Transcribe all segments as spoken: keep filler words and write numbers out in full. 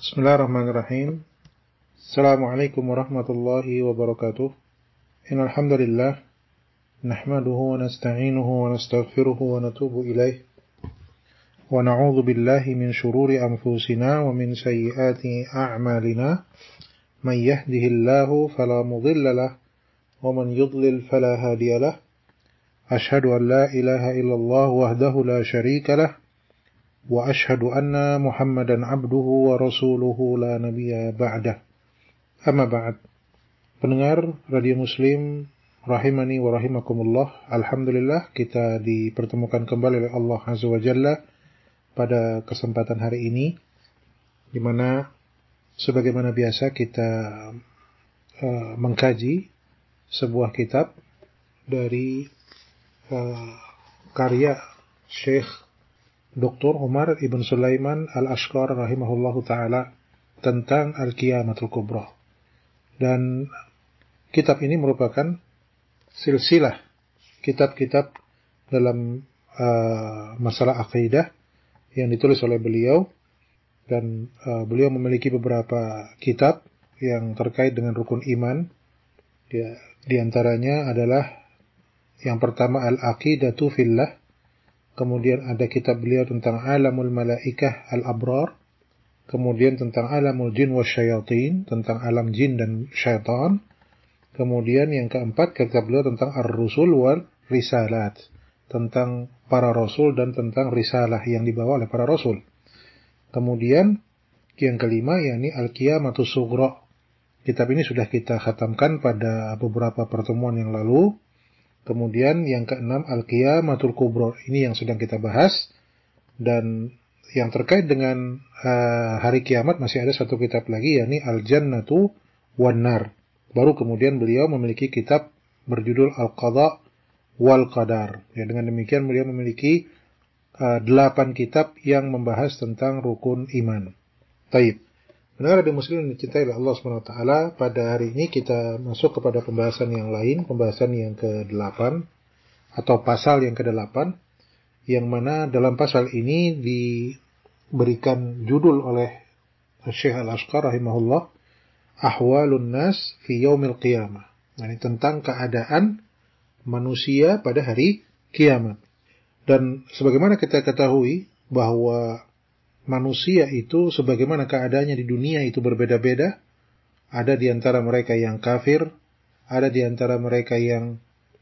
Bismillahirrahmanirrahim. Assalamualaikum warahmatullahi wabarakatuh. Innal hamdalillah nahmaduhu wa nasta'inuhu wa nastaghfiruhu wa natubu ilaih. Wa na'udzu billahi min shururi anfusina wa min sayyiati a'malina. Man yahdihillahu fala mudilla lahu wa man yudlil fala hadiya lahu. Ashhadu an la ilaha illallah wahdahu la syarika lahu. Wa ashhadu anna Muhammadan abduhu wa rasuluhu la nabiyya ba'dah. Amma ba'd. Pendengar Radio Muslim rahimani wa rahimakumullah. Alhamdulillah kita dipertemukan kembali oleh Allah Azza wa Jalla pada kesempatan hari ini, di mana sebagaimana biasa kita uh, mengkaji sebuah kitab dari uh, karya Syekh Doktor Umar Ibn Sulaiman Al-Ashqar rahimahullahu ta'ala tentang Al-Qiyamatul Kubra. Dan kitab ini merupakan silsilah kitab-kitab dalam uh, masalah akidah yang ditulis oleh beliau. Dan uh, beliau memiliki beberapa kitab yang terkait dengan rukun iman. Dia, di antaranya adalah yang pertama Al-Aqidatu Fillah. Kemudian ada kitab beliau tentang Alamul Malaikah Al-Abrar. Kemudian tentang Alamul Jin wa Syayatin, tentang alam jin dan syaitan. Kemudian yang keempat, kitab beliau tentang Ar-Rusul wal Risalat, tentang para rasul dan tentang risalah yang dibawa oleh para rasul. Kemudian yang kelima, yakni Al-Qiyamatus Sughra. Kitab ini sudah kita khatamkan pada beberapa pertemuan yang lalu. Kemudian yang keenam, Al-Qiyamatul Kubra. Ini yang sedang kita bahas. Dan yang terkait dengan uh, hari kiamat masih ada satu kitab lagi, yakni Al-Jannatu wan Nar. Baru kemudian beliau memiliki kitab berjudul Al-Qadha wal Qadar. Ya, dengan demikian beliau memiliki uh, delapan kitab yang membahas tentang rukun iman. Taib. Benar ada muslim yang dicintai oleh Allah subhanahu wa taala, pada hari ini kita masuk kepada pembahasan yang lain, pembahasan yang kedelapan atau pasal yang kedelapan, yang mana dalam pasal ini diberikan judul oleh Syekh Al-Ashqar rahimahullah, Ahwalun Nas fi Yaumil Qiyamah. Nah, ini tentang keadaan manusia pada hari kiamat. Dan sebagaimana kita ketahui bahwa manusia itu sebagaimana keadaannya di dunia itu berbeda-beda. Ada di antara mereka yang kafir, ada di antara mereka yang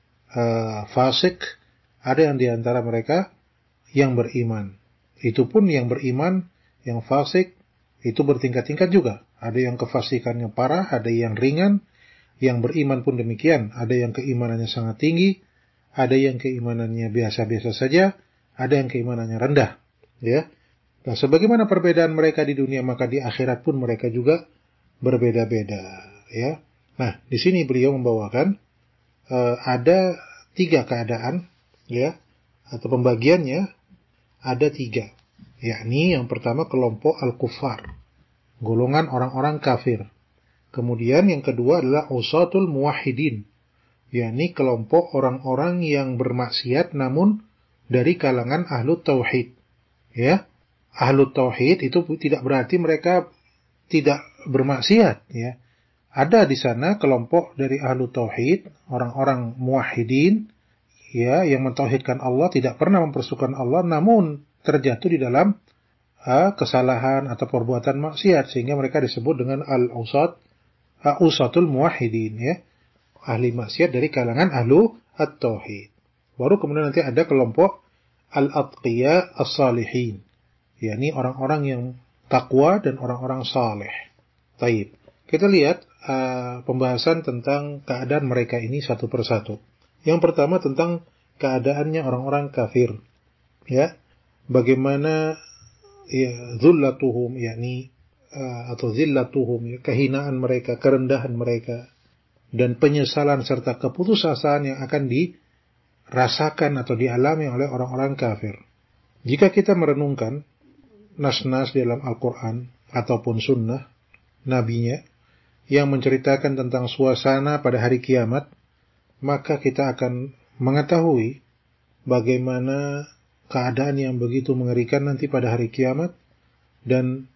uh, fasik, ada yang di antara mereka yang beriman. Itu pun yang beriman, yang fasik, itu bertingkat-tingkat juga. Ada yang kefasikannya parah, ada yang ringan. Yang beriman pun demikian. Ada yang keimanannya sangat tinggi, ada yang keimanannya biasa-biasa saja, ada yang keimanannya rendah. Ya. Nah, sebagaimana perbedaan mereka di dunia, maka di akhirat pun mereka juga berbeda-beda, ya. Nah, di sini beliau membawakan uh, ada tiga keadaan, ya, atau pembagiannya ada tiga. Yakni yang pertama kelompok al-kuffar, golongan orang-orang kafir. Kemudian yang kedua adalah usatul muwahhidin, yakni kelompok orang-orang yang bermaksiat namun dari kalangan ahlu tauhid, ya. Ahlu tauhid itu tidak berarti mereka tidak bermaksiat, ya. Ada di sana kelompok dari ahlu tauhid, orang-orang muwahhidin, ya, yang mentauhidkan Allah, tidak pernah mempersekutukan Allah, namun terjatuh di dalam uh, kesalahan atau perbuatan maksiat, sehingga mereka disebut dengan al-usat, uh, usatul muwahhidin, ya, ahli maksiat dari kalangan ahlu at-tauhid. Baru kemudian nanti ada kelompok al-atqiya as-salihin, yakni orang-orang yang takwa dan orang-orang saleh. Taib. Kita lihat uh, pembahasan tentang keadaan mereka ini satu persatu. Yang pertama tentang keadaannya orang-orang kafir. Ya, bagaimana ya zullatuhum, yakni uh, atau zillatuhum, ya, kehinaan mereka, kerendahan mereka, dan penyesalan serta keputusasaan yang akan dirasakan atau dialami oleh orang-orang kafir. Jika kita merenungkan nas-nas dalam Al-Quran ataupun sunnah nabinya yang menceritakan tentang suasana pada hari kiamat, maka kita akan mengetahui bagaimana keadaan yang begitu mengerikan nanti pada hari kiamat, dan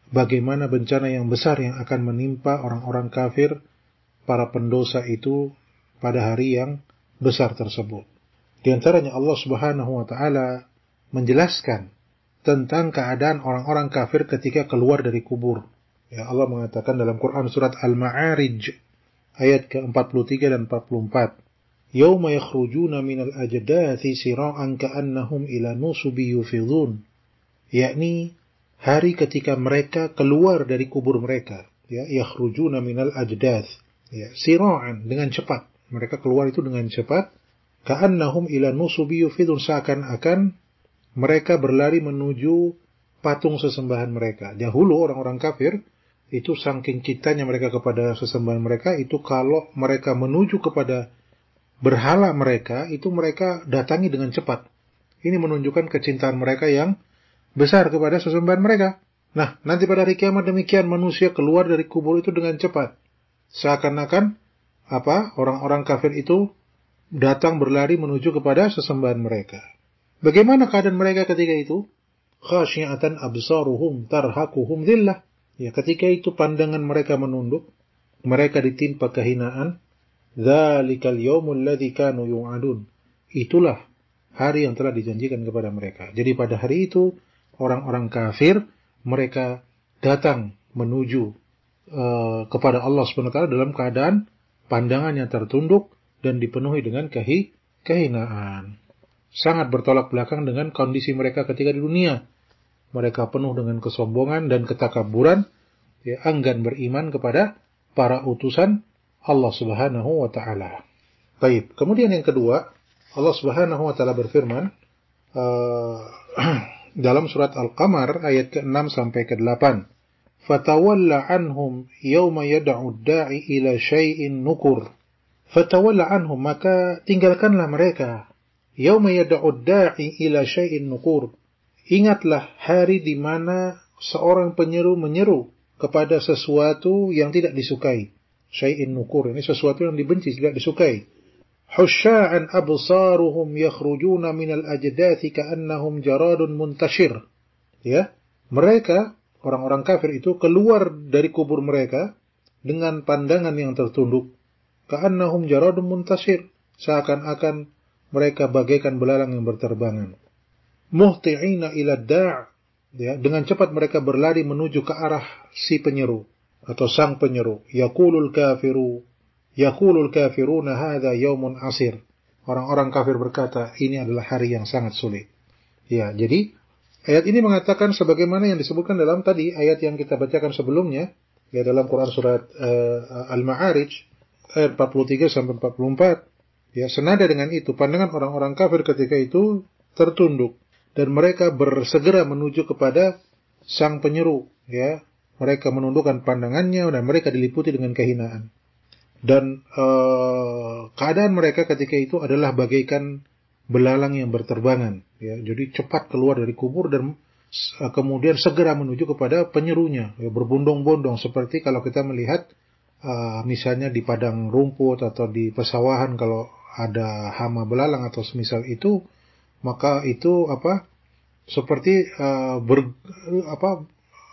bagaimana bencana yang besar yang akan menimpa orang-orang kafir, para pendosa itu pada hari yang besar tersebut. Di antaranya Allah Subhanahu wa taala menjelaskan tentang keadaan orang-orang kafir ketika keluar dari kubur. Ya, Allah mengatakan dalam Quran surat Al-Ma'arij ayat ke empat puluh tiga dan empat puluh empat. Yauma yakhrujuna minal ajdathi sira'an ka'annahum ila nusubi yufidhun. Yakni hari ketika mereka keluar dari kubur mereka. Ya, yakhrujuna minal ajdath. Ya, sira'an, dengan cepat. Mereka keluar itu dengan cepat. Ka'annahum ila nusubi yufidhun, seakan-akan mereka berlari menuju patung sesembahan mereka. Dahulu orang-orang kafir itu saking cintanya mereka kepada sesembahan mereka, itu kalau mereka menuju kepada berhala mereka, itu mereka datangi dengan cepat. Ini menunjukkan kecintaan mereka yang besar kepada sesembahan mereka. Nah, nanti pada hari kiamat demikian, manusia keluar dari kubur itu dengan cepat. Seakan-akan apa? Orang-orang kafir itu datang berlari menuju kepada sesembahan mereka. Bagaimana keadaan mereka ketika itu? Khasyi'atan absaruhum tarhaquhum dhillah. Ya, ketika itu pandangan mereka menunduk, mereka ditimpa kehinaan. Dzalikal yaumul ladzi kanu yu'adun. Itulah hari yang telah dijanjikan kepada mereka. Jadi pada hari itu orang-orang kafir mereka datang menuju uh, kepada Allah Subhanahu wa taala dalam keadaan pandangannya tertunduk dan dipenuhi dengan kehi kehinaan. Sangat bertolak belakang dengan kondisi mereka ketika di dunia. Mereka penuh dengan kesombongan dan ketakaburan, ya, enggan beriman kepada para utusan Allah Subhanahu wa taala. Baik, kemudian yang kedua, Allah Subhanahu wa taala berfirman uh, dalam surat Al-Qamar ayat ke-enam sampai ke-delapan. Fatawalla anhum yawma yad'u ad-da'i ila syai'in nukur. Fatawalla anhum, maka tinggalkanlah mereka. Yawma yad'u ad-da'i ila syai'in nukur. Ingatlah hari di mana seorang penyeru menyeru kepada sesuatu yang tidak disukai. Syai'in nukur, ini sesuatu yang dibenci, tidak disukai. Husya'an absaruhum yakhrujuna minal ajdathi ka'annahum jaradun muntashir. Ya, mereka, orang-orang kafir itu keluar dari kubur mereka dengan pandangan yang tertunduk. Ka'annahum jaradun muntashir, seakan-akan mereka bagaikan belalang yang berterbangan. Muhti'ina ila da', ya, dengan cepat mereka berlari menuju ke arah si penyeru atau sang penyeru. Yaqulul kafiru yaqulul kafiruna hadza yaumun asir. Orang-orang kafir berkata, ini adalah hari yang sangat sulit. Ya, jadi ayat ini mengatakan sebagaimana yang disebutkan dalam tadi ayat yang kita bacakan sebelumnya, ya, dalam Quran surat uh, Al-Ma'arij ayat empat puluh tiga sampai empat puluh empat. Ya, senada dengan itu pandangan orang-orang kafir ketika itu tertunduk dan mereka bersegera menuju kepada sang penyeru, ya. Mereka menundukkan pandangannya dan mereka diliputi dengan kehinaan. Dan uh, keadaan mereka ketika itu adalah bagaikan belalang yang berterbangan, ya. Jadi cepat keluar dari kubur dan uh, kemudian segera menuju kepada penyerunya, ya, berbondong-bondong seperti kalau kita melihat uh, misalnya di padang rumput atau di pesawahan kalau ada hama belalang atau semisal itu, maka itu apa seperti uh, ber, apa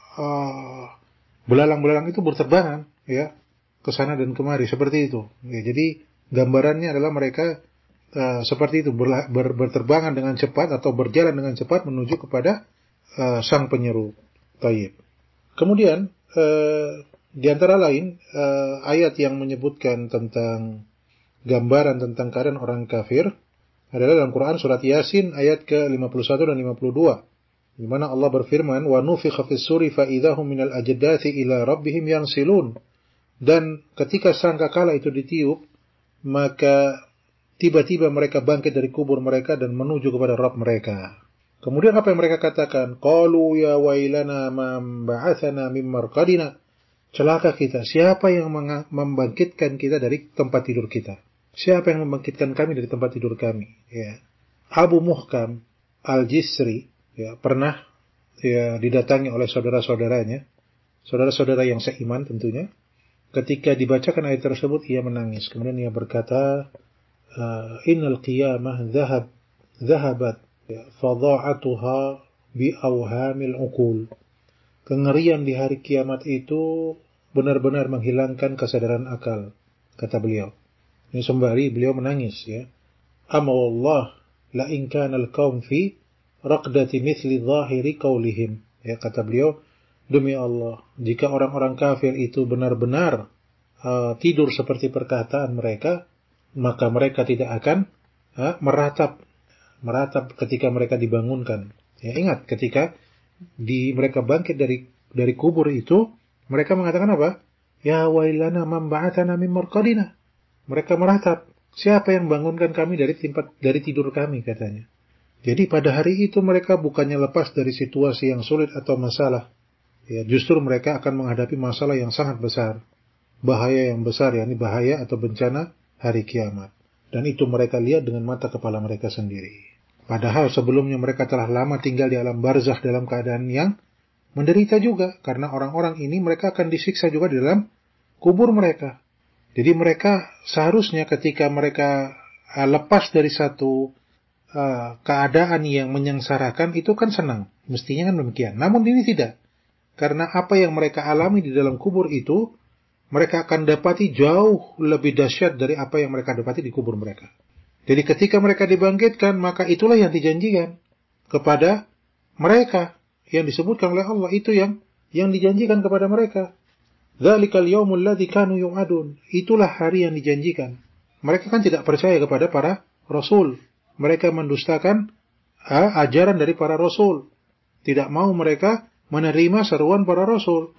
uh, belalang-belalang itu berterbangan, ya, ke sana dan kemari seperti itu. Ya, jadi gambarannya adalah mereka uh, seperti itu ber, ber, berterbangan dengan cepat atau berjalan dengan cepat menuju kepada uh, sang penyeru. Taib. Kemudian uh, di antara lain uh, ayat yang menyebutkan tentang gambaran tentang keadaan orang kafir adalah dalam Quran surat Yasin ayat ke lima puluh satu dan lima puluh dua, di mana Allah berfirman, "Wa nufikha fis suri fa idahum minal ajdathi ila rabbihim yansilun." Dan ketika sangkakala itu ditiup, maka tiba-tiba mereka bangkit dari kubur mereka dan menuju kepada Rabb mereka. Kemudian apa yang mereka katakan? Qalu ya wailana man ba'athana min marqadina. Celaka kita, siapa yang membangkitkan kita dari tempat tidur kita? Siapa yang membangkitkan kami dari tempat tidur kami? Ya. Abu Muhkam Al-Jisri, ya, pernah, ya, didatangi oleh saudara-saudaranya, saudara-saudara yang seiman tentunya. Ketika dibacakan ayat tersebut, ia menangis. Kemudian ia berkata, Innal qiyamah dhahab, dhahabat, ya, fadha'atuha bi awhamil uqul. kengerian di hari kiamat itu benar-benar menghilangkan kesadaran akal, kata beliau. Ini sembari beliau menangis, ya. Amma wallah la in kana al-qaum fi raqdati mithli zahiri qaulihim. Ya, kata beliau, demi Allah, jika orang-orang kafir itu benar-benar uh, tidur seperti perkataan mereka, maka mereka tidak akan uh, meratap meratap ketika mereka dibangunkan. Ya, ingat ketika di mereka bangkit dari dari kubur itu, mereka mengatakan apa? Ya wailana man ba'atsana min marqadina. Mereka meratap, siapa yang bangunkan kami dari tempat dari tidur kami, katanya. Jadi pada hari itu mereka bukannya lepas dari situasi yang sulit atau masalah. Ya, justru mereka akan menghadapi masalah yang sangat besar. Bahaya yang besar, yakni bahaya atau bencana hari kiamat. Dan itu mereka lihat dengan mata kepala mereka sendiri. Padahal sebelumnya mereka telah lama tinggal di alam barzakh dalam keadaan yang menderita juga. Karena orang-orang ini mereka akan disiksa juga di dalam kubur mereka. Jadi mereka seharusnya ketika mereka uh, lepas dari satu uh, keadaan yang menyengsarakan, itu kan senang. Mestinya kan demikian. Namun ini tidak. Karena apa yang mereka alami di dalam kubur itu, mereka akan dapati jauh lebih dahsyat dari apa yang mereka dapati di kubur mereka. Jadi ketika mereka dibangkitkan, maka itulah yang dijanjikan kepada mereka. Yang disebutkan oleh Allah, itu yang yang dijanjikan kepada mereka. Dzalikal yaumul ladzi kanu yu'adun. Itulah hari yang dijanjikan. Mereka kan tidak percaya kepada para rasul. Mereka mendustakan uh, ajaran dari para rasul. Tidak mau mereka menerima seruan para rasul.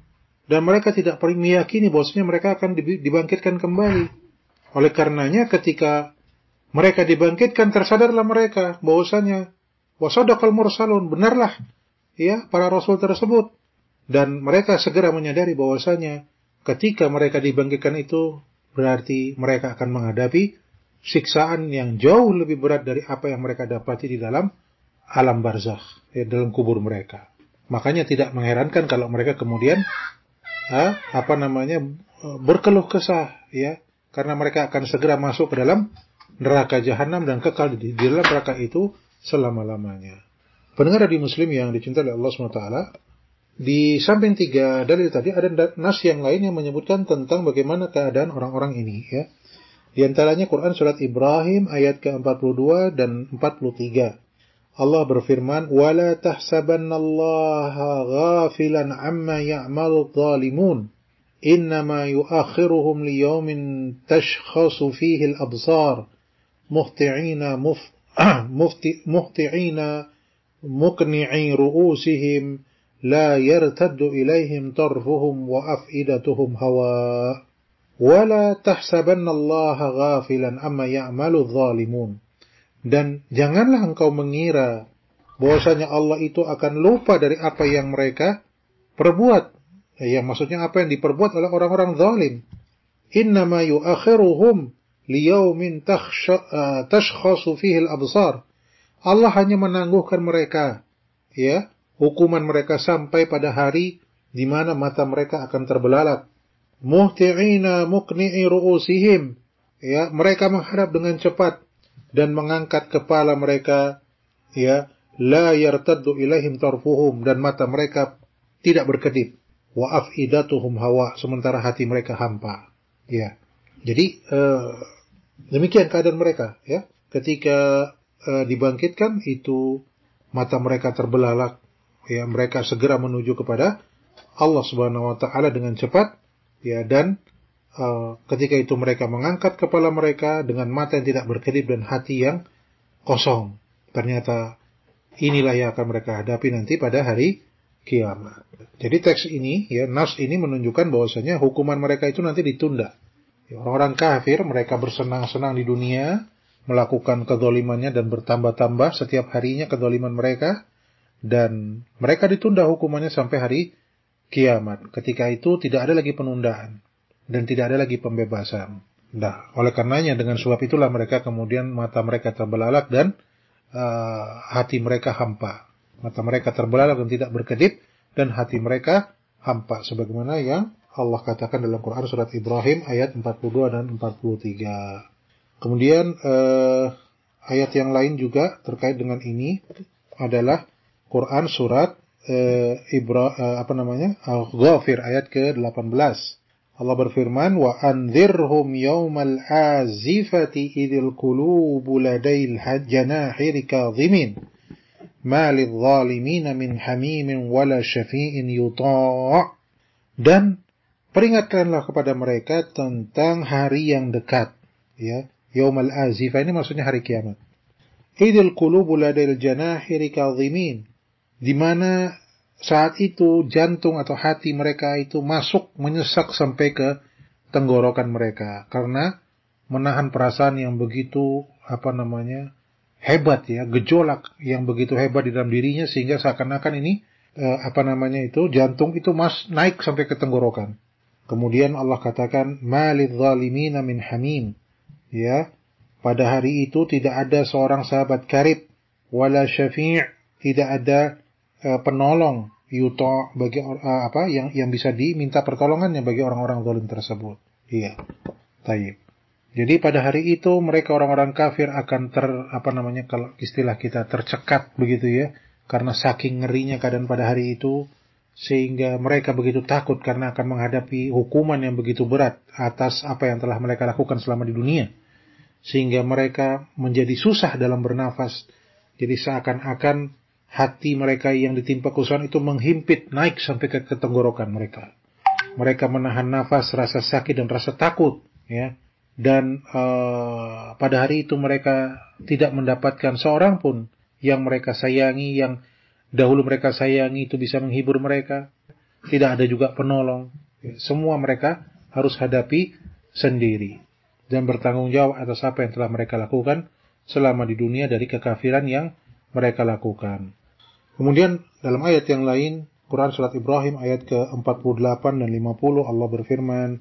Dan mereka tidak meyakini bahwasanya mereka akan dibangkitkan kembali. Oleh karenanya ketika mereka dibangkitkan, tersadarlah mereka bahwasanya wasadaqal mursalun, benarlah ya para rasul tersebut. Dan mereka segera menyadari bahwasanya ketika mereka dibangkitkan itu berarti mereka akan menghadapi siksaan yang jauh lebih berat dari apa yang mereka dapati di dalam alam barzakh, ya, dalam kubur mereka. Makanya tidak mengherankan kalau mereka kemudian ha, apa namanya berkeluh kesah, ya, karena mereka akan segera masuk ke dalam neraka jahanam dan kekal di, di dalam neraka itu selama-lamanya. Pendengar di Muslim yang dicintai oleh Allah subhanahu wa taala, di samping tiga dalil tadi ada nas yang lain yang menyebutkan tentang bagaimana keadaan orang-orang ini, ya. Di antaranya Quran surat Ibrahim ayat ke empat puluh dua dan empat puluh tiga. Allah berfirman, "Wala tahsabannallaha ghafilan 'amma ya'malu adh-dhalimun, innama yu'akhiruhum liyawmin tashkhasu fihi al-absar, muhti'ina muf mufti muhti'ina muqni'i ru'usihim, la yartaddu ilaihim tarfuhum wa af'idatuhum hawa. Wala tahsabannallaha ghafilan 'amma ya'malu adh-dhalimun." Dan janganlah engkau mengira bahwasanya Allah itu akan lupa dari apa yang mereka perbuat. Ya, maksudnya apa yang diperbuat oleh orang-orang zalim. Innama yu'akhiruhum liyaumin tashkhasu fihi al-absar. Allah hanya menangguhkan mereka, ya, hukuman mereka sampai pada hari di mana mata mereka akan terbelalak. Muhti'ina muqni'i ru'usihim. Ya, mereka menghadap dengan cepat dan mengangkat kepala mereka, ya, la yartaddu ilaihim tarfuhum, dan mata mereka tidak berkedip, wa afidatuhum hawa, sementara hati mereka hampa, ya. Jadi eh, demikian keadaan mereka, ya, ketika eh, dibangkitkan itu mata mereka terbelalak, ya, mereka segera menuju kepada Allah Subhanahu wa taala dengan cepat, ya, dan Uh, ketika itu mereka mengangkat kepala mereka dengan mata yang tidak berkedip dan hati yang kosong. Ternyata inilah yang akan mereka hadapi nanti pada hari kiamat. Jadi teks ini, ya, nas ini menunjukkan bahwasanya hukuman mereka itu nanti ditunda. Ya, orang-orang kafir mereka bersenang-senang di dunia, melakukan kezalimannya dan bertambah-tambah setiap harinya kezaliman mereka, dan mereka ditunda hukumannya sampai hari kiamat. Ketika itu tidak ada lagi penundaan dan tidak ada lagi pembebasan. Nah, oleh karenanya dengan sebab itulah mereka kemudian mata mereka terbelalak dan uh, hati mereka hampa. Mata mereka terbelalak dan tidak berkedip, dan hati mereka hampa. Sebagaimana yang Allah katakan dalam Quran surat Ibrahim ayat empat puluh dua dan empat puluh tiga. Kemudian uh, ayat yang lain juga terkait dengan ini adalah Quran surat uh, Ibra, uh, apa namanya? Al-Ghafir ayat ke delapan belas. Allah berfirman, wa anzirhum yawmal azifati idil qulubu ladail janahiri kadhimin ma lidh-dhalimina min hamimin wala syafi'in yuta'. Dan peringatkanlah kepada mereka tentang hari yang dekat, ya. Yaumal azifah ini maksudnya hari kiamat. Idil qulubu ladail janahiri kadhimin, di mana saat itu jantung atau hati mereka itu masuk menyesak sampai ke tenggorokan mereka karena menahan perasaan yang begitu apa namanya hebat, ya, gejolak yang begitu hebat di dalam dirinya sehingga seakan-akan ini eh, apa namanya itu jantung itu mas naik sampai ke tenggorokan. Kemudian Allah katakan malidz zalimina min hamim, ya, pada hari itu tidak ada seorang sahabat karib, wala syafi', tidak ada uh, penolong yuta bagi uh, apa yang yang bisa diminta pertolongannya bagi orang-orang zalim tersebut. Iya. Taib. Jadi pada hari itu mereka orang-orang kafir akan ter apa namanya kalau istilah kita tercekat begitu, ya, karena saking ngerinya keadaan pada hari itu sehingga mereka begitu takut karena akan menghadapi hukuman yang begitu berat atas apa yang telah mereka lakukan selama di dunia. Sehingga mereka menjadi susah dalam bernafas. Jadi seakan-akan hati mereka yang ditimpa kesusahan itu menghimpit naik sampai ke tenggorokan mereka. Mereka menahan nafas, rasa sakit dan rasa takut, ya. Dan uh, pada hari itu mereka tidak mendapatkan seorang pun yang mereka sayangi, yang dahulu mereka sayangi itu bisa menghibur mereka. Tidak ada juga penolong. Semua mereka harus hadapi sendiri dan bertanggung jawab atas apa yang telah mereka lakukan selama di dunia dari kekafiran yang mereka lakukan. Kemudian dalam ayat yang lain, Quran Surat Ibrahim ayat ke empat puluh delapan dan lima puluh, Allah berfirman,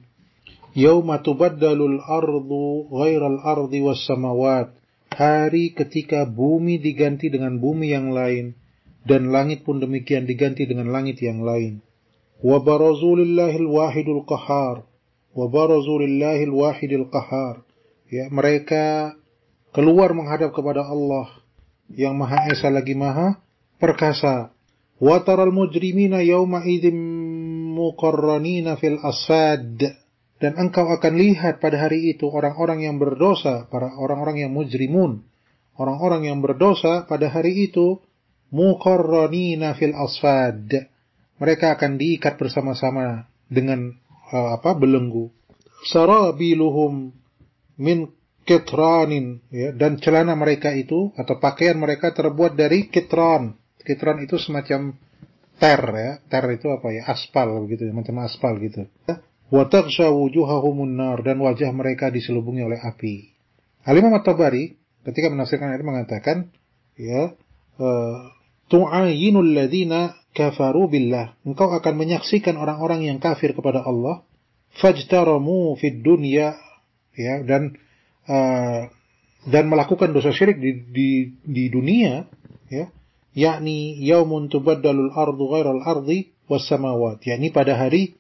Yauma tubaddalul ardu ghairal ardi was samawat, hari ketika bumi diganti dengan bumi yang lain, dan langit pun demikian diganti dengan langit yang lain. Wa barazu lillahil wahidul qahar, wa barazu lillahil wahidil qahar. Ya, mereka keluar menghadap kepada Allah yang Maha Esa lagi Maha Perkasa. Wa taral mujrimina yawma idzim muqarranina fil asfad, dan engkau akan lihat pada hari itu orang-orang yang berdosa, para orang-orang yang mujrimun, orang-orang yang berdosa pada hari itu muqarranina fil asfad, mereka akan diikat bersama-sama dengan uh, apa belenggu. Sarabiluhum min kitranin, ya, dan celana mereka itu atau pakaian mereka terbuat dari kitran. Kitran itu semacam ter, ya. Ter itu apa ya? Aspal begitu, ya, macam aspal gitu. Wa taghsha wujuhahumun nar, dan wajah mereka diselubungi oleh api. Al-Imam At-Tabari ketika menafsirkan ayat mengatakan, ya, uh, tu'ayyinul ladzina kafaru billah, engkau akan menyaksikan orang-orang yang kafir kepada Allah, fajtaramu fid dunya, ya, dan uh, dan melakukan dosa syirik di di, di dunia, ya, yakni yaumun tubaddalul ardu ghairal ardi was samawat, yakni pada hari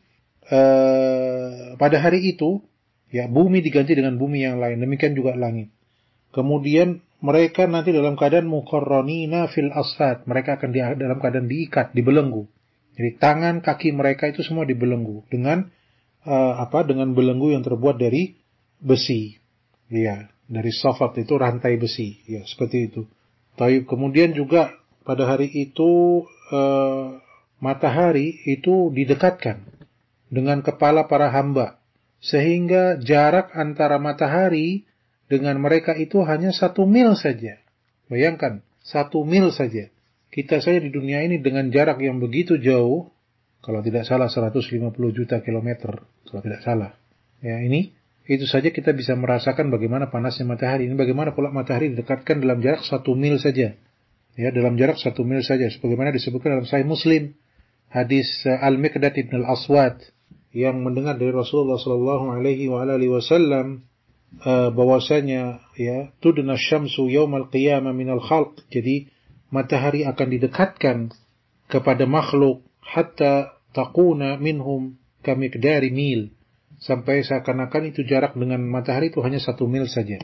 uh, pada hari itu, ya, bumi diganti dengan bumi yang lain, demikian juga langit. Kemudian mereka nanti dalam keadaan muqarranina fil asfad, mereka akan di, dalam keadaan diikat, dibelenggu. Jadi tangan, kaki mereka itu semua dibelenggu dengan uh, apa? Dengan belenggu yang terbuat dari besi. Ya, dari safat itu rantai besi, ya, seperti itu. Tapi kemudian juga pada hari itu uh, matahari itu didekatkan dengan kepala para hamba, sehingga jarak antara matahari dengan mereka itu hanya satu mil saja. Bayangkan, satu mil saja. Kita saja di dunia ini dengan jarak yang begitu jauh, kalau tidak salah seratus lima puluh juta kilometer, kalau tidak salah. Ya, ini, itu saja kita bisa merasakan bagaimana panasnya matahari. Ini bagaimana pula matahari didekatkan dalam jarak satu mil saja. Ya, dalam jarak satu mil saja. Sebagaimana disebutkan dalam Sahih Muslim, hadis uh, Al-Miqdad ibn Al-Aswad, yang mendengar dari Rasulullah sallallahu alaihi wasallam uh, bahwasanya, ya, tudna syamsu yaumal qiyamah minal khalq, jadi matahari akan didekatkan kepada makhluk hatta taquna minhum kamiqdari mil, sampai seakan-akan itu jarak dengan matahari itu hanya satu mil saja.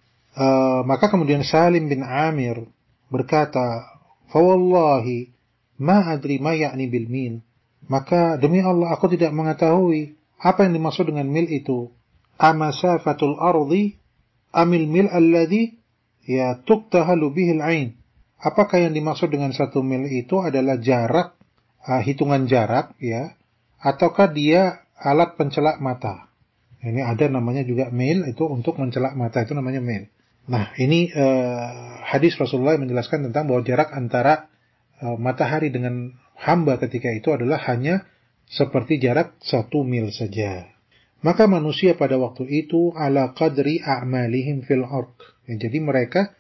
Uh, maka kemudian Salim bin Amir berkata, "Fa wallahi ma adri ma ya'ni bil mil. Maka demi Allah aku tidak mengetahui apa yang dimaksud dengan mil itu. Amasafatul ardi amil mil alladhi ya tuktahalu bihil ain. Apakah yang dimaksud dengan satu mil itu adalah jarak, uh, hitungan jarak ya, ataukah dia alat pencelak mata? Ini ada namanya juga mil, itu untuk mencelak mata, itu namanya mil. Nah ini uh, hadis Rasulullah menjelaskan tentang bahwa jarak antara uh, matahari dengan hamba ketika itu adalah hanya seperti jarak satu mil saja. Maka manusia pada waktu itu ala qadri a'malihim fil ard. Ya, jadi mereka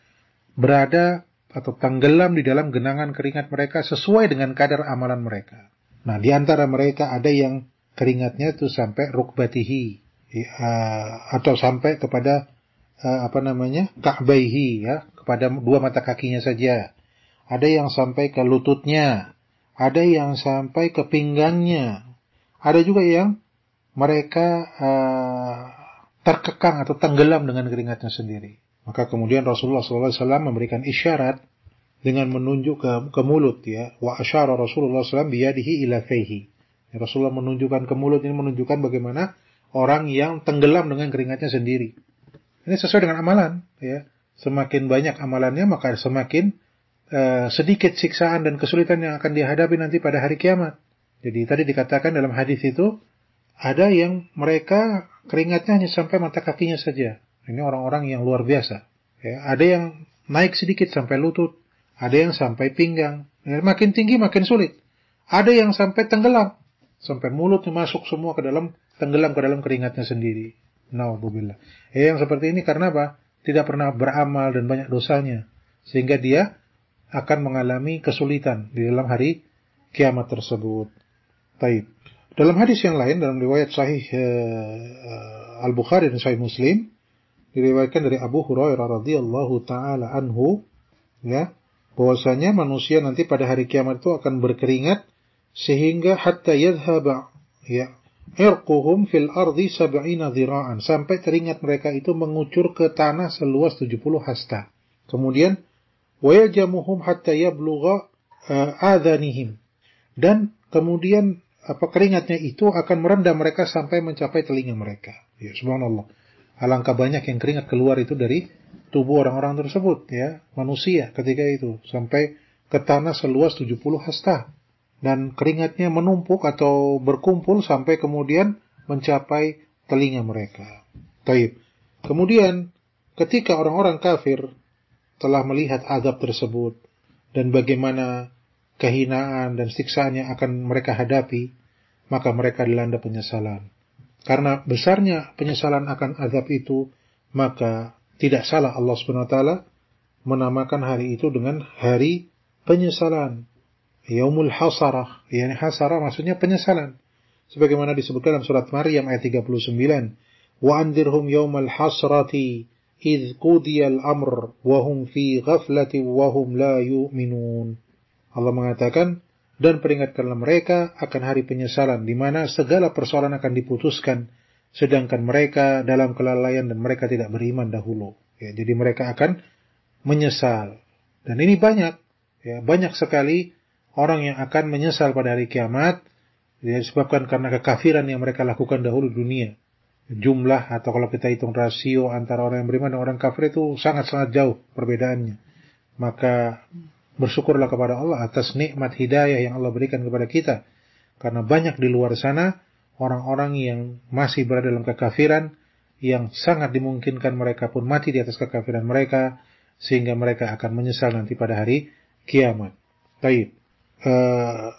berada atau tenggelam di dalam genangan keringat mereka sesuai dengan kadar amalan mereka. Nah, di antara mereka ada yang keringatnya itu sampai rukbatihi, ya, atau sampai kepada apa namanya, ka'baihi, ya, kepada dua mata kakinya saja. Ada yang sampai ke lututnya, ada yang sampai ke pinggangnya, ada juga yang mereka uh, terkekang atau tenggelam dengan keringatnya sendiri. Maka kemudian Rasulullah shallallahu alaihi wasallam memberikan isyarat dengan menunjuk ke, ke mulut, ya. Wa asyara Rasulullah shallallahu alaihi wasallam biyadihi ila fayhi. Rasulullah menunjukkan ke mulut, ini menunjukkan bagaimana orang yang tenggelam dengan keringatnya sendiri. Ini sesuai dengan amalan, ya. Semakin banyak amalannya maka semakin uh, sedikit siksaan dan kesulitan yang akan dihadapi nanti pada hari kiamat. Jadi tadi dikatakan dalam hadis itu, ada yang mereka keringatnya hanya sampai mata kakinya saja. Ini orang-orang yang luar biasa. Ya, ada yang naik sedikit sampai lutut, ada yang sampai pinggang. Ya, makin tinggi makin sulit. Ada yang sampai tenggelam, sampai mulutnya masuk semua ke dalam, tenggelam ke dalam keringatnya sendiri. Na'udzubillah. Ya, yang seperti ini karena apa? Tidak pernah beramal dan banyak dosanya, sehingga dia akan mengalami kesulitan di dalam hari kiamat tersebut. Taib. Dalam hadis yang lain, dalam riwayat Sahih uh, Al-Bukhari dan Sahih Muslim, diriwayatkan dari Abu Hurairah radhiyallahu taala anhu, ya, bahwasanya manusia nanti pada hari kiamat itu akan berkeringat sehingga hatta yadhhaba, ya, irquhum fil ardi sab'ina dhira'an, sampai keringat mereka itu mengucur ke tanah seluas tujuh puluh hasta. Kemudian wa yajamuhum hatta yablugha uh, adhanihim, dan kemudian apa keringatnya itu akan merendam mereka sampai mencapai telinga mereka. Ya, subhanallah. Alangkah banyak yang keringat keluar itu dari tubuh orang-orang tersebut, ya, manusia ketika itu, sampai ke tanah seluas tujuh puluh hasta. Dan keringatnya menumpuk atau berkumpul sampai kemudian mencapai telinga mereka. Taib. Kemudian ketika orang-orang kafir telah melihat azab tersebut dan bagaimana kehinaan dan siksaan yang akan mereka hadapi, maka mereka dilanda penyesalan. Karena besarnya penyesalan akan azab itu, maka tidak salah Allah subhanahu wa taala menamakan hari itu dengan hari penyesalan. Yaumul hasarah, yakni hasarah maksudnya penyesalan. Sebagaimana disebutkan dalam surat Maryam ayat tiga puluh sembilan, wa andirhum yaumal hasrati idh qudiyal amr wa hum fi ghaflati wa hum la yu'minun. Allah mengatakan, dan peringatkanlah mereka akan hari penyesalan, di mana segala persoalan akan diputuskan, sedangkan mereka dalam kelalaian dan mereka tidak beriman dahulu. Ya, jadi mereka akan menyesal. Dan ini banyak, ya, banyak sekali orang yang akan menyesal pada hari kiamat, ya, disebabkan karena kekafiran yang mereka lakukan dahulu di dunia. Jumlah atau kalau kita hitung rasio antara orang yang beriman dan orang kafir itu sangat-sangat jauh perbedaannya. Maka bersyukurlah kepada Allah atas nikmat hidayah yang Allah berikan kepada kita. Karena banyak di luar sana orang-orang yang masih berada dalam kekafiran, yang sangat dimungkinkan mereka pun mati di atas kekafiran mereka, sehingga mereka akan menyesal nanti pada hari kiamat. Baik. Uh,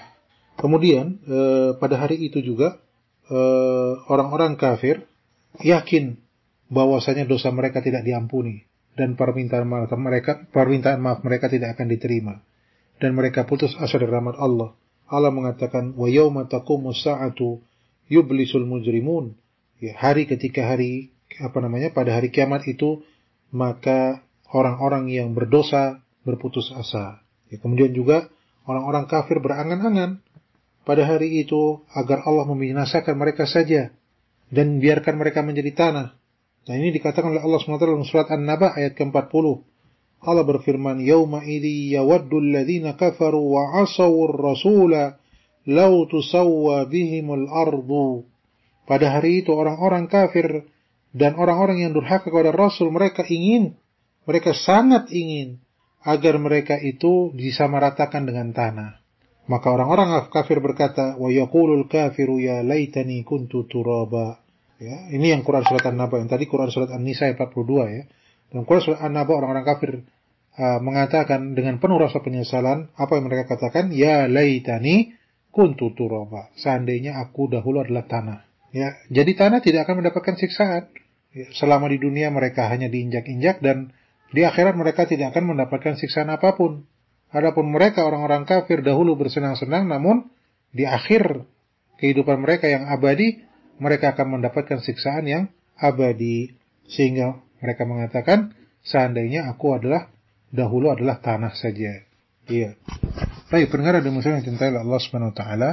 kemudian uh, pada hari itu juga uh, orang-orang kafir yakin bahwasanya dosa mereka tidak diampuni, dan permintaan maaf mereka, permintaan maaf mereka tidak akan diterima, dan mereka putus asa dari rahmat Allah. Allah mengatakan, wa yauma taqumus sa'atu yublisul mujrimun. Ya, hari ketika hari apa namanya pada hari kiamat itu, maka orang-orang yang berdosa berputus asa. Ya, kemudian juga orang-orang kafir berangan-angan pada hari itu agar Allah membinasakan mereka saja dan biarkan mereka menjadi tanah. Nah, ini dikatakan oleh Allah subhanahu wa taala dalam surat An-Naba ayat ke empat puluh. Allah berfirman, "Yauma idzi yawaddu alladziina kafaru wa 'asawur rasula law tusawwa bihimul ardu." Pada hari itu orang-orang kafir dan orang-orang yang durhaka kepada Rasul, mereka ingin, mereka sangat ingin agar mereka itu disamaratakan dengan tanah. Maka orang-orang kafir berkata, "Wa yaqulul kafiru ya laitani kuntu turaba." Ya, ini yang Quran surat An-Naba. Yang tadi Quran surat An-Nisa empat puluh dua ya. Dan Quran surat An-Naba orang-orang kafir uh, mengatakan dengan penuh rasa penyesalan, apa yang mereka katakan? Ya laitani kuntu turaba. Seandainya aku dahulu adalah tanah. Ya, jadi tanah tidak akan mendapatkan siksaan. Ya, selama di dunia mereka hanya diinjak-injak dan di akhirat mereka tidak akan mendapatkan siksaan apapun. Adapun mereka orang-orang kafir dahulu bersenang-senang, namun di akhir kehidupan mereka yang abadi, mereka akan mendapatkan siksaan yang abadi. Sehingga mereka mengatakan, seandainya aku adalah dahulu adalah tanah saja. Iya. Baik, pendengar dan muslim yang cintai Allah Subhanahu wa taala.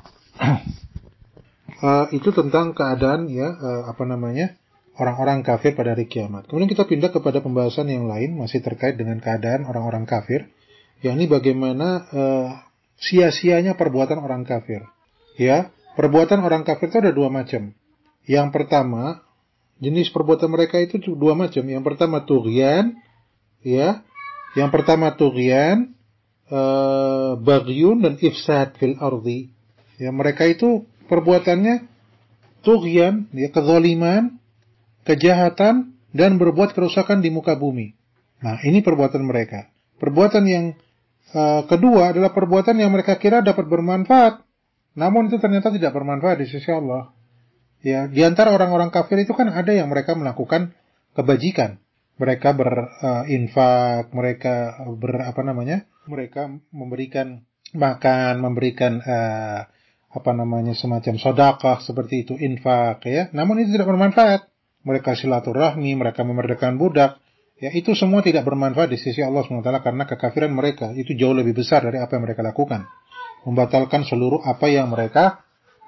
uh, itu tentang keadaan ya uh, apa namanya? orang-orang kafir pada hari kiamat. Kemudian kita pindah kepada pembahasan yang lain masih terkait dengan keadaan orang-orang kafir, yakni bagaimana uh, sia-sianya perbuatan orang kafir. Ya, perbuatan orang kafir itu ada dua macam. Yang pertama, jenis perbuatan mereka itu dua macam. Yang pertama tughyan, ya. Yang pertama tughyan, uh, baghyun dan ifsad fil ardi. Ya, mereka itu perbuatannya tughyan, ya, kezaliman, kejahatan dan berbuat kerusakan di muka bumi. Nah, ini perbuatan mereka. Perbuatan yang uh, kedua adalah perbuatan yang mereka kira dapat bermanfaat. Namun itu ternyata tidak bermanfaat di sisi Allah. Ya, di antara orang-orang kafir itu kan ada yang mereka melakukan kebajikan. Mereka berinfak, uh, mereka ber apa namanya? Mereka memberikan makan, memberikan uh, apa namanya semacam sedekah seperti itu, infak ya. Namun itu tidak bermanfaat. Mereka silaturahmi, mereka memerdekakan budak. Ya, itu semua tidak bermanfaat di sisi Allah subhanahu wa taala karena kekafiran mereka itu jauh lebih besar dari apa yang mereka lakukan. Membatalkan seluruh apa yang mereka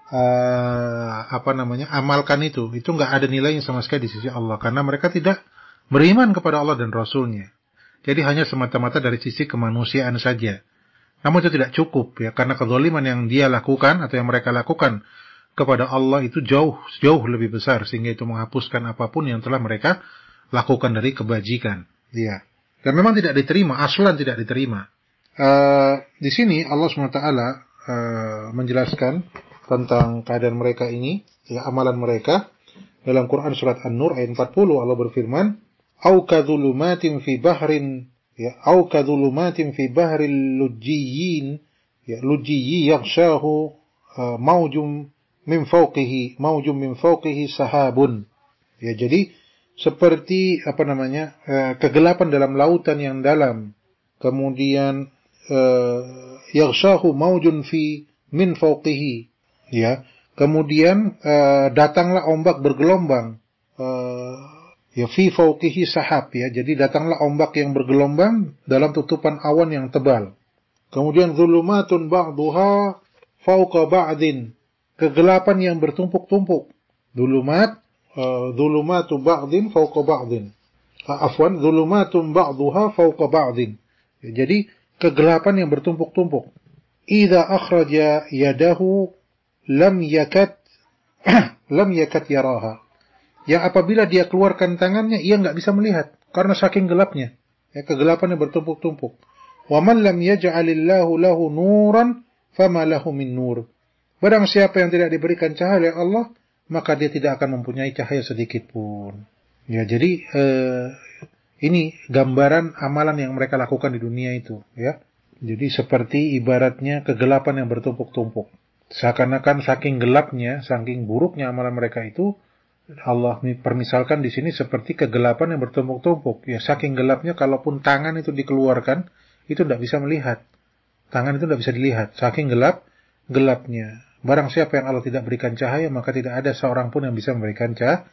uh, apa namanya amalkan itu, itu nggak ada nilainya sama sekali di sisi Allah karena mereka tidak beriman kepada Allah dan Rasulnya. Jadi hanya semata-mata dari sisi kemanusiaan saja. Namun itu tidak cukup ya karena kezaliman yang dia lakukan atau yang mereka lakukan kepada Allah itu jauh jauh lebih besar sehingga itu menghapuskan apapun yang telah mereka lakukan dari kebajikan. Ya. Dan memang tidak diterima, aslan tidak diterima. Uh, di sini Allah subhanahu wa taala uh, menjelaskan tentang keadaan mereka ini, ya, amalan mereka dalam Quran surat An-Nur ayat empat puluh. Allah berfirman, "Au kadzulumatin fi bahrin, ya, au kadzulumatin fi bahril lujjiyyin, ya, lujjiyyi yaghshahu uh, maujum min fawqihi, maujum min fawqihi sahabun." Ya, jadi seperti apa namanya? Uh, kegelapan dalam lautan yang dalam. Kemudian Uh, yaghshahu maujun fi min fawqihi, ya, kemudian uh, datanglah ombak bergelombang, uh, ya fi fawqihi sahab, ya, jadi datanglah ombak yang bergelombang dalam tutupan awan yang tebal. Kemudian zulumatun ba'duha fawqa ba'din, kegelapan yang bertumpuk-tumpuk. Zulumat, uh, zulumatu ba'din fawqa ba'din, uh, afwan zulumatun ba'duha fawqa ba'din, ya, jadi kegelapan yang bertumpuk-tumpuk. Idza akhraja yadahu lam yakat lam yakat yaraha. Yang apabila dia keluarkan tangannya, ia enggak bisa melihat karena saking gelapnya. Ya, kegelapan yang bertumpuk-tumpuk. Wa man lam yaj'alillahu lahu nuran fama lahu min nur. Barang siapa yang tidak diberikan cahaya oleh Allah, maka dia tidak akan mempunyai cahaya sedikit pun. Ya, jadi eh, ini gambaran amalan yang mereka lakukan di dunia itu, ya. Jadi seperti ibaratnya kegelapan yang bertumpuk-tumpuk. Seakan-akan saking gelapnya, saking buruknya amalan mereka itu, Allah permisalkan di sini seperti kegelapan yang bertumpuk-tumpuk. Ya, saking gelapnya kalaupun tangan itu dikeluarkan, itu tidak bisa melihat. Tangan itu tidak bisa dilihat. Saking gelap, gelapnya. Barang siapa yang Allah tidak berikan cahaya, maka tidak ada seorang pun yang bisa memberikan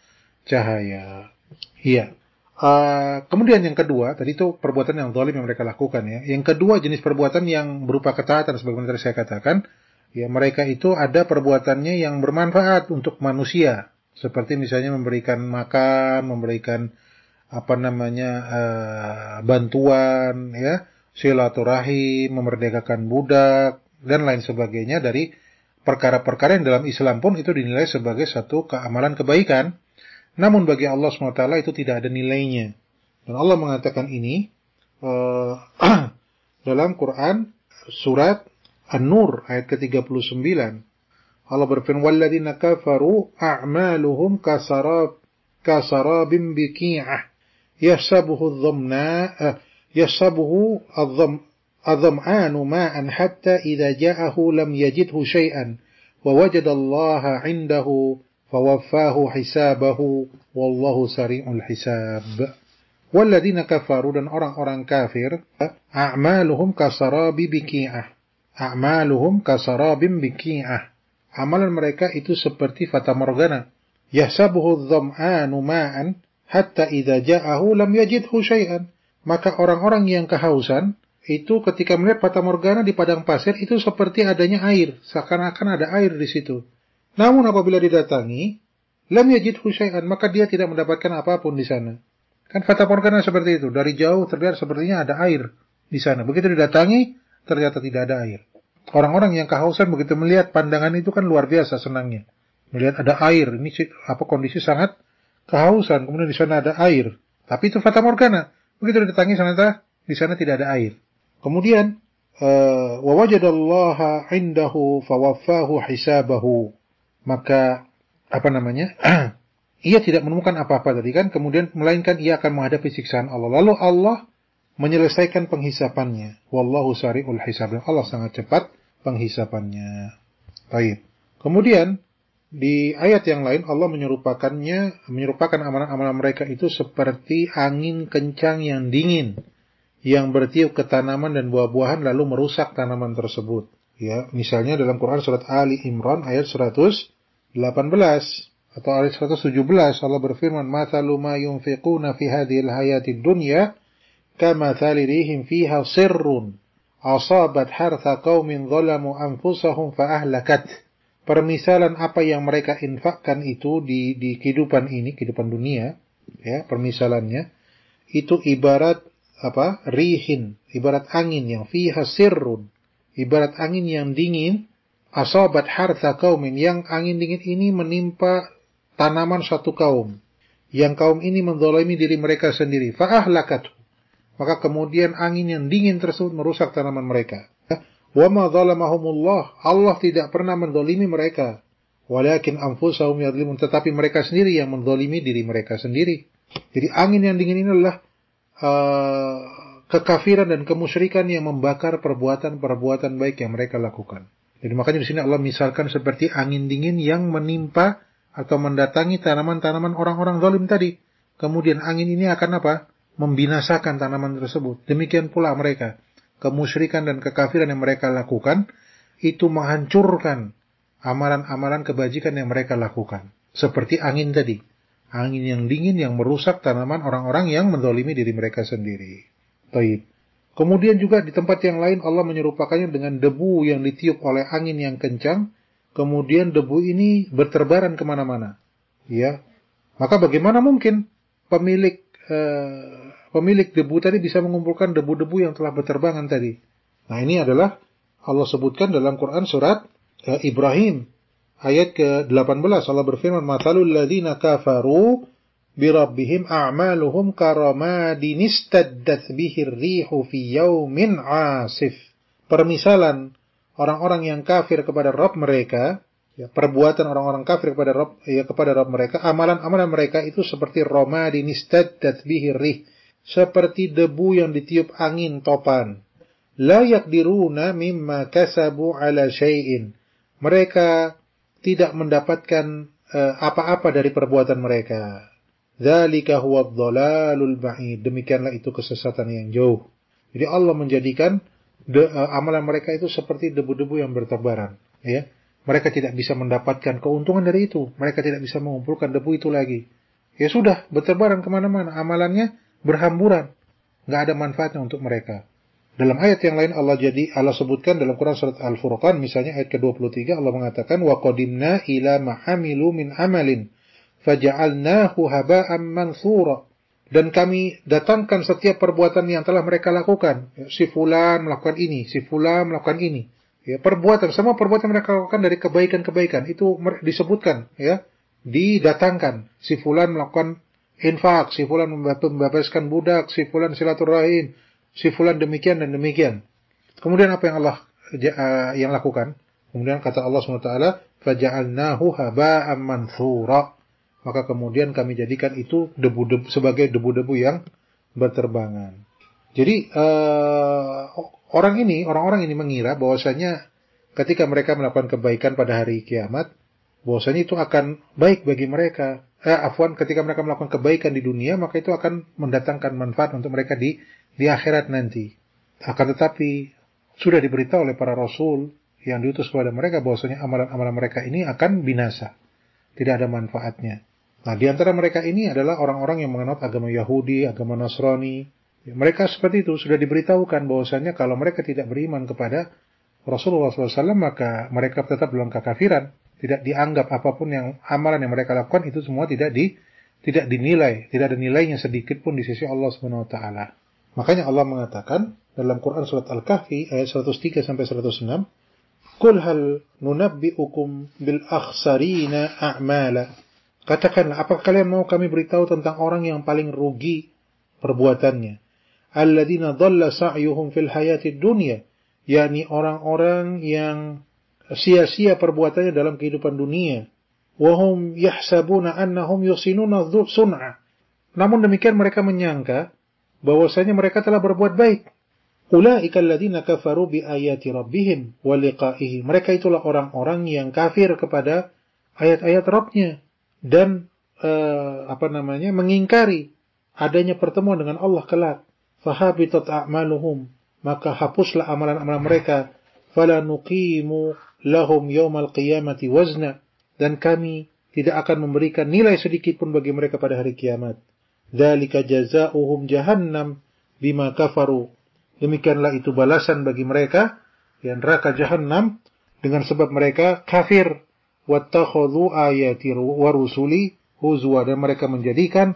cahaya. Iya. Uh, kemudian yang kedua, tadi itu perbuatan yang zalim yang mereka lakukan, ya. Yang kedua jenis perbuatan yang berupa ketaatan sebagaimana tadi saya katakan, ya, mereka itu ada perbuatannya yang bermanfaat untuk manusia, seperti misalnya memberikan makan, memberikan apa namanya uh, bantuan, ya, silaturahim, memerdekakan budak dan lain sebagainya dari perkara-perkara yang dalam Islam pun itu dinilai sebagai satu keamalan kebaikan. Namun bagi Allah subhanahu wa taala itu tidak ada nilainya. Dan Allah mengatakan ini uh, dalam Quran surat An-Nur ayat ke tiga puluh sembilan. Allah berfirman, "Walladzina kafaru a'maluhum kasarab kasarabim biqi'ah yahsabuhu adh-dhamna yahsabuhu adh-dham'anu ma'an hatta idza ja'ahu lam yajidhu syai'an wa wajada Allah 'indahu fawaffahu hisabahu wallahu sari'ul hisab." Walladzina kafaru, dan orang-orang kafir, a'maluhum kasarabi biqi'ah. A'maluhum kasarabim biqi'ah. Amalan mereka itu seperti fata morgana. Yahsabuhu adh-dham'anu ma'an hatta idza ja'ahu lam yajidhu syai'an. Maka orang-orang yang kehausan itu ketika melihat fata morgana di padang pasir itu seperti adanya air, seakan-akan ada air di situ. Namun apabila didatangi, lam yajidhu syai'an, maka dia tidak mendapatkan apapun di sana. Kan fata morgana seperti itu, dari jauh terlihat sepertinya ada air di sana. Begitu didatangi, ternyata tidak ada air. Orang-orang yang kehausan begitu melihat pandangan itu kan luar biasa senangnya. Melihat ada air, ini apa kondisi sangat kehausan, kemudian di sana ada air. Tapi itu fata morgana. Begitu didatangi ternyata di sana tidak ada air. Kemudian wa wajadallaha 'indahu fawaffahu hisabahu. Maka apa namanya? Ia tidak menemukan apa-apa tadi kan, kemudian melainkan ia akan menghadapi siksaan Allah. Lalu Allah menyelesaikan penghisapannya. Wallahu sari'ul hisab. Allah sangat cepat penghisapannya. Baik. Kemudian di ayat yang lain Allah menyerupakannya, menyerupakan amalan-amalan mereka itu seperti angin kencang yang dingin yang bertiup ke tanaman dan buah-buahan lalu merusak tanaman tersebut. Ya, misalnya dalam Quran surat Ali Imran ayat seratus delapan belas. Atau ayat seratus tujuh belas Allah berfirman, "Mathalu ma yunfiquna fi hadhil hayatid dunya kamathali rihim fiha sirrun asabat hartha qaumin zalamu anfusahum fa ahlakat." Permisalan apa yang mereka infakkan itu di di kehidupan ini, kehidupan dunia, ya, permisalannya itu ibarat apa? Rihin, ibarat angin yang fiha sirrun, ibarat angin yang dingin, asabat hartha qaumin, yang angin dingin ini menimpa tanaman satu kaum, yang kaum ini menzalimi diri mereka sendiri, fa'ahlakatuh, maka kemudian angin yang dingin tersebut merusak tanaman mereka. Wa ma zalamahumullah, Allah tidak pernah menzalimi mereka, walakin anfusahum yadlimun, tetapi mereka sendiri yang menzalimi diri mereka sendiri. Jadi angin yang dingin ini adalah uh, kekafiran dan kemusyrikan yang membakar perbuatan-perbuatan baik yang mereka lakukan. Jadi makanya di sini Allah misalkan seperti angin dingin yang menimpa atau mendatangi tanaman-tanaman orang-orang zalim tadi. Kemudian angin ini akan apa? Membinasakan tanaman tersebut. Demikian pula mereka. Kemusyrikan dan kekafiran yang mereka lakukan, itu menghancurkan amalan-amalan kebajikan yang mereka lakukan. Seperti angin tadi. Angin yang dingin yang merusak tanaman orang-orang yang menzalimi diri mereka sendiri. Baik. Kemudian juga di tempat yang lain Allah menyerupakannya dengan debu yang ditiup oleh angin yang kencang. Kemudian debu ini berterbaran kemana-mana, ya. Maka bagaimana mungkin pemilik eh, pemilik debu tadi bisa mengumpulkan debu-debu yang telah berterbangan tadi? Nah, ini adalah Allah sebutkan dalam Quran surat eh, Ibrahim ayat ke delapan belas. Allah berfirman, "Mathalul ladzina kafaru bi rabbihim a'maluhum karamadin istaddat bihir rihu fi yaumin 'asif." Permisalan orang-orang yang kafir kepada Rabb mereka, ya, perbuatan orang-orang kafir kepada Rabb, ya, kepada Rabb mereka, amalan-amalan mereka itu seperti ramadin istaddat bihi rih, seperti debu yang ditiup angin topan. La yaqdiruna mimma kasabu ala syai'in. Mereka tidak mendapatkan uh, apa-apa dari perbuatan mereka. Dzalika huwadh dhalalul ba'id. Demikianlah itu kesesatan yang jauh. Jadi Allah menjadikan De, uh, amalan mereka itu seperti debu-debu yang berterbaran, ya. Mereka tidak bisa mendapatkan keuntungan dari itu. Mereka tidak bisa mengumpulkan debu itu lagi. Ya sudah, berterbaran kemana-mana. Amalannya berhamburan. Nggak ada manfaatnya untuk mereka. Dalam ayat yang lain Allah jadi Allah sebutkan dalam Quran surat Al-Furqan, misalnya ayat ke dua puluh tiga Allah mengatakan, "Wa qadimna ila ma hamilu min amalin faja'alnahu haba'an manthura." dan kami datangkan setiap perbuatan yang telah mereka lakukan. Si fulan melakukan ini, si fulan melakukan ini. Ya, perbuatan, semua perbuatan mereka lakukan dari kebaikan-kebaikan itu disebutkan, ya, didatangkan. Si fulan melakukan infak, si fulan membebaskan budak, si fulan silaturahim, si fulan demikian dan demikian. Kemudian apa yang Allah uh, yang lakukan? Kemudian kata Allah subhanahu wa taala, faja'alnahu haba'an manthura. Maka kemudian kami jadikan itu debu-debu sebagai debu-debu yang berterbangan. Jadi uh, orang ini, orang-orang ini mengira bahwasanya ketika mereka melakukan kebaikan pada hari kiamat, bahwasanya itu akan baik bagi mereka. Eh, afwan, ketika mereka melakukan kebaikan di dunia, maka itu akan mendatangkan manfaat untuk mereka di di akhirat nanti. Akan tetapi sudah diberitahu oleh para rasul yang diutus kepada mereka bahwasanya amalan-amalan mereka ini akan binasa. Tidak ada manfaatnya. Nah, di antara mereka ini adalah orang-orang yang menganut agama Yahudi, agama Nasrani. Mereka seperti itu sudah diberitahukan bahwasanya kalau mereka tidak beriman kepada Rasulullah shallallahu alaihi wasallam maka mereka tetap dalam kekafiran. Tidak dianggap apapun yang amalan yang mereka lakukan itu semua tidak di tidak dinilai, tidak ada nilainya sedikit pun di sisi Allah Subhanahu wa taala. Makanya Allah mengatakan dalam Quran surat Al-Kahfi ayat seratus tiga sampai seratus enam, "Qul hal nunabbi'ukum bil akhsarina a'mala." Katakanlah, apakah kalian mau kami beritahu tentang orang yang paling rugi perbuatannya? Alladzina dhalla sa'yuhum fil hayatid dunya, yakni orang-orang yang sia-sia perbuatannya dalam kehidupan dunia. Wahum yahsabuna annahum yusinuna sun'a. Namun demikian mereka menyangka bahwasanya mereka telah berbuat baik. Ulaika alladzina kafaru bi ayati rabbihim wa liqa'ihi. Mereka itulah orang-orang yang kafir kepada ayat-ayat Rabb-nya dan uh, apa namanya mengingkari adanya pertemuan dengan Allah kelak. Fahabitat a'maluhum, maka hapuslah amalan-amalan mereka. Fala nuqimu lahum yaumal qiyamati wazna, dan kami tidak akan memberikan nilai sedikit pun bagi mereka pada hari kiamat. Dzalika jazaohum jahannam bima kafaru. Demikianlah itu balasan bagi mereka, ya, neraka jahannam dengan sebab mereka kafir. Wattakhadhu ayati wa rusuli huzwa, dan mereka menjadikan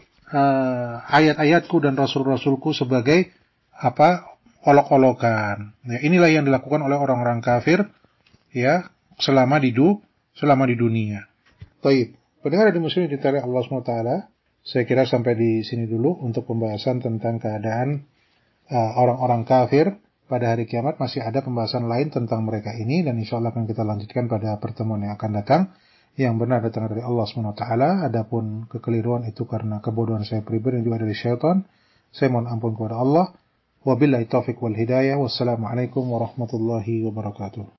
uh, ayat-ayatku dan rasul-rasulku sebagai apa? olok-olokan. Ya, inilah yang dilakukan oleh orang-orang kafir, ya, selama di du, selama di dunia. Baik, pendengar di muslim ditarik Allah subhanahu wa taala, saya kira sampai di sini dulu untuk pembahasan tentang keadaan uh, orang-orang kafir pada hari kiamat. Masih ada pembahasan lain tentang mereka ini dan insyaallah akan kita lanjutkan pada pertemuan yang akan datang. Yang benar datang dari Allah subhanahu wa taala, adapun kekeliruan itu karena kebodohan saya pribadi dan juga dari syaitan. Saya mohon ampun kepada Allah. Wabillahi taufiq wal hidayah. Wassalamualaikum warahmatullahi wabarakatuh.